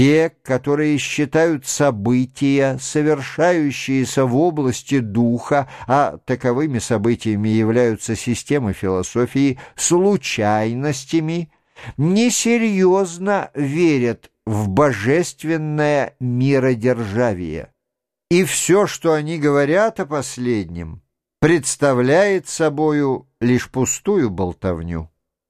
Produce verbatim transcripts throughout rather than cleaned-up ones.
Те, которые считают события, совершающиеся в области духа, а таковыми событиями являются системы философии, случайностями, несерьезно верят в божественное миродержавие. И все, что они говорят о последнем, представляет собою лишь пустую болтовню.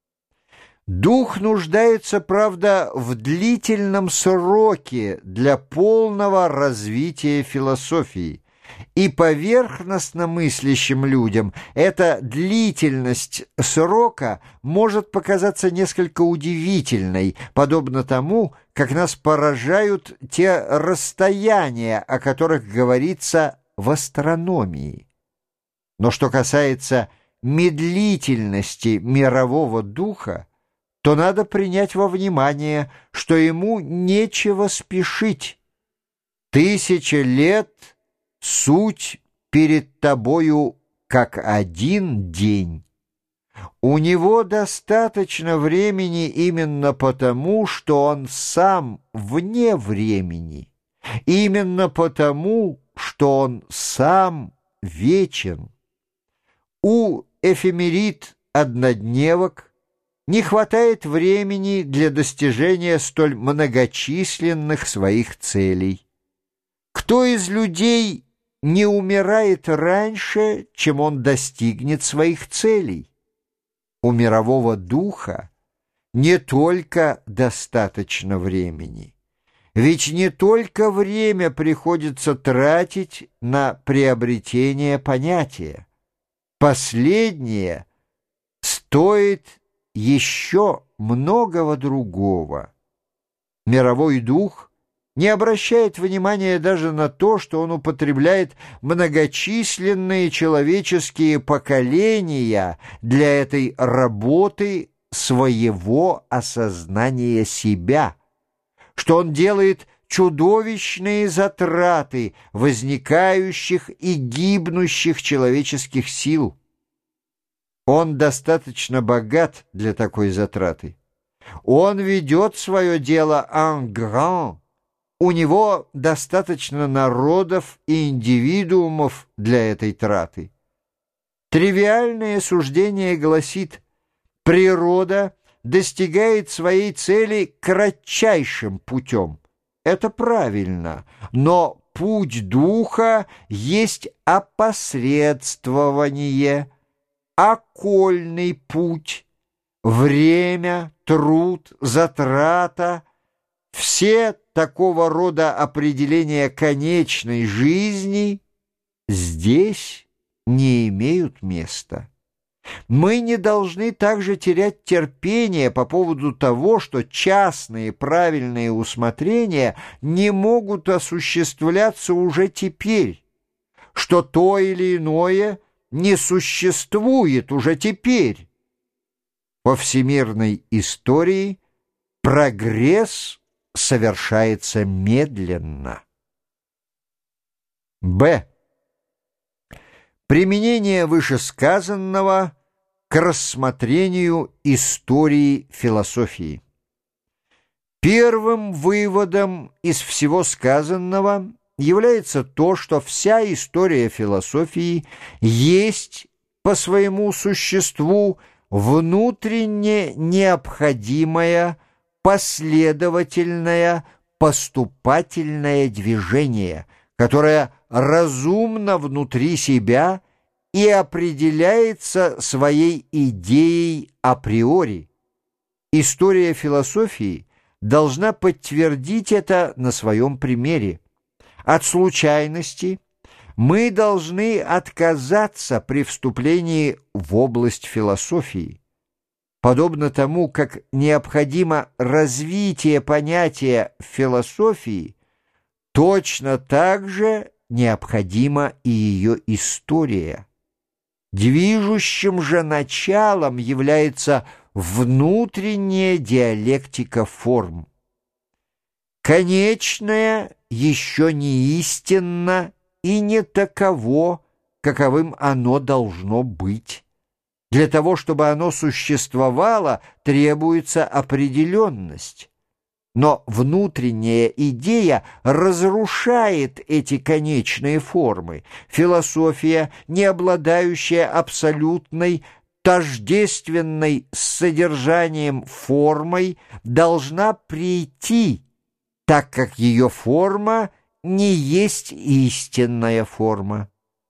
Дух нуждается, правда, в длительном сроке для полного развития философии, и поверхностно мыслящим людям эта длительность срока может показаться несколько удивительной, подобно тому, как нас поражают те расстояния, о которых говорится в астрономии. Но что касается медлительности мирового духа, то надо принять во внимание, что ему нечего спешить. Тысяча лет — суть перед тобою, как один день. У него достаточно времени именно потому, что он сам вне времени, именно потому, что он сам вечен. У эфемерид-однодневок не хватает времени для достижения столь многочисленных своих целей. Кто из людей не умирает раньше, чем он достигнет своих целей? У мирового духа не только достаточно времени, ведь не только время приходится тратить на приобретение понятия. Последнее стоит еще многого другого. Мировой дух не обращает внимания даже на то, что он употребляет многочисленные человеческие поколения для этой работы своего осознания себя, что он делает чудовищные затраты возникающих и гибнущих человеческих сил. Он достаточно богат для такой затраты. Он ведет свое дело en grand. У него достаточно народов и индивидуумов для этой траты. Тривиальное суждение гласит: природа достигает своей цели кратчайшим путем. Это правильно, но путь духа есть опосредствование, окольный путь, время, труд, затрата — все такого рода определения конечной жизни здесь не имеют места. Мы не должны также терять терпение по поводу того, что частные правильные усмотрения не могут осуществляться уже теперь, что то или иное не существует уже теперь. По всемирной истории прогресс совершается медленно. Б. Применение вышесказанного к рассмотрению истории философии. Первым выводом из всего сказанного является то, что вся история философии есть по своему существу внутренне необходимое, последовательное, поступательное движение, которое разумно внутри себя и определяется своей идеей априори. История философии должна подтвердить это на своем примере. От случайности мы должны отказаться при вступлении в область философии. Подобно тому, как необходимо развитие понятия философии, точно так же необходима и ее история. Движущим же началом является внутренняя диалектика форм. Конечное еще не истинно и не таково, каковым оно должно быть. Для того, чтобы оно существовало, требуется определенность. Но внутренняя идея разрушает эти конечные формы. Философия, не обладающая абсолютной, тождественной с содержанием формой, должна прийти, так как ее форма не есть истинная форма.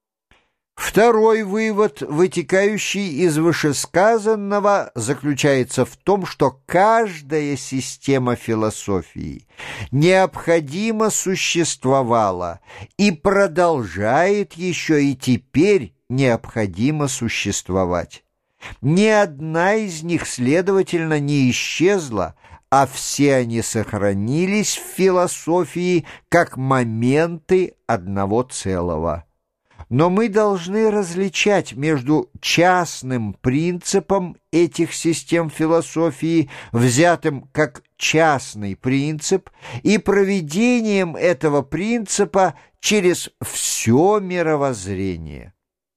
Второй вывод, вытекающий из вышесказанного, заключается в том, что каждая система философии необходимо существовала и продолжает еще и теперь необходимо существовать. Ни одна из них, следовательно, не исчезла, а все они сохранились в философии как моменты одного целого. Но мы должны различать между частным принципом этих систем философии, взятым как частный принцип, и проведением этого принципа через все мировоззрение.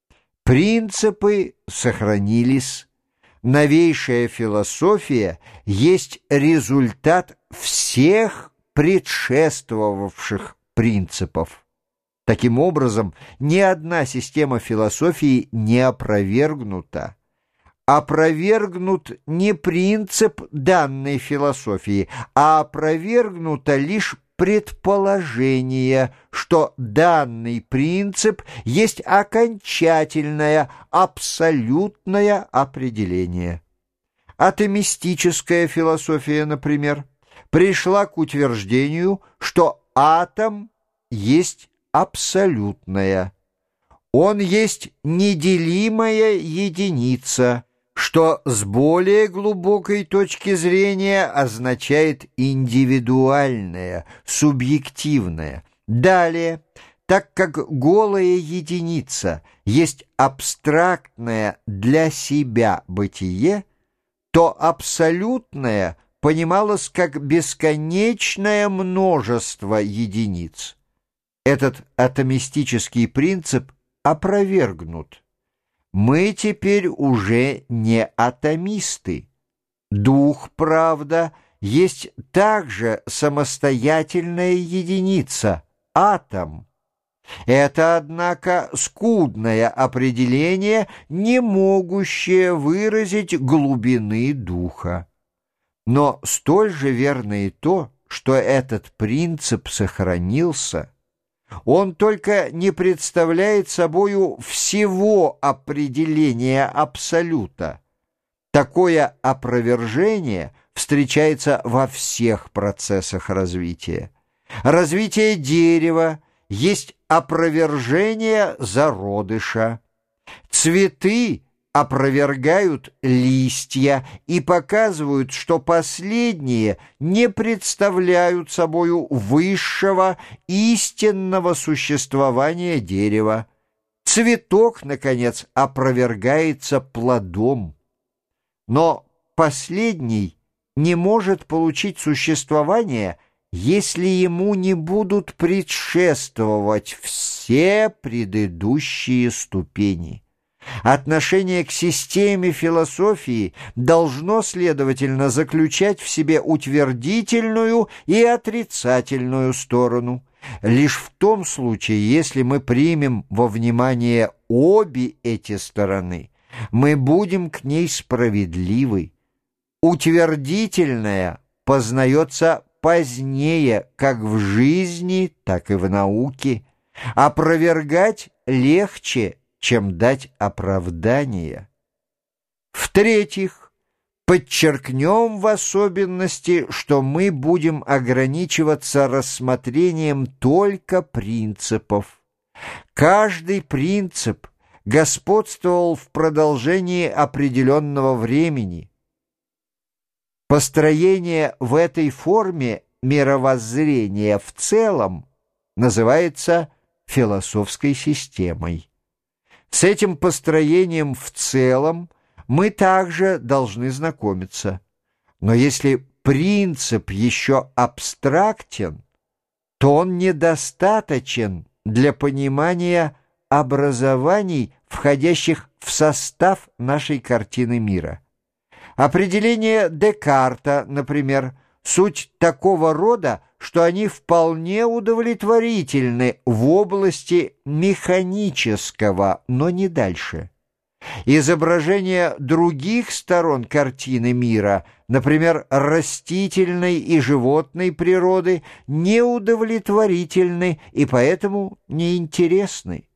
Принципы сохранились. Новейшая философия есть результат всех предшествовавших принципов. Таким образом, ни одна система философии не опровергнута. Опровергнут не принцип данной философии, а опровергнуто лишь предположение, что данный принцип есть окончательное, абсолютное определение. Атомистическая философия, например, пришла к утверждению, что атом есть абсолютное. Он есть неделимая единица, что с более глубокой точки зрения означает индивидуальное, субъективное. Далее, так как голая единица есть абстрактное для себя бытие, то абсолютное понималось как бесконечное множество единиц. Этот атомистический принцип опровергнут. Мы теперь уже не атомисты. Дух, правда, есть также самостоятельная единица, атом. Это, однако, скудное определение, не могущее выразить глубины духа. Но столь же верно и то, что этот принцип сохранился. Он только не представляет собою всего определения абсолюта. Такое опровержение встречается во всех процессах развития. Развитие дерева есть опровержение зародыша. Цветы опровергают листья и показывают, что последние не представляют собою высшего истинного существования дерева. Цветок, наконец, опровергается плодом. Но последний не может получить существование, если ему не будут предшествовать все предыдущие ступени. Отношение к системе философии должно, следовательно, заключать в себе утвердительную и отрицательную сторону. Лишь в том случае, если мы примем во внимание обе эти стороны, мы будем к ней справедливы. Утвердительная познается позднее как в жизни, так и в науке. Опровергать легче, чем дать оправдание. В-третьих, подчеркнем в особенности, что мы будем ограничиваться рассмотрением только принципов. Каждый принцип господствовал в продолжении определенного времени. Построение в этой форме мировоззрения в целом называется философской системой. С этим построением в целом мы также должны знакомиться. Но если принцип еще абстрактен, то он недостаточен для понимания образований, входящих в состав нашей картины мира. Определение Декарта, например, суть такого рода, что они вполне удовлетворительны в области механического, но не дальше. Изображения других сторон картины мира, например, растительной и животной природы, неудовлетворительны и поэтому неинтересны.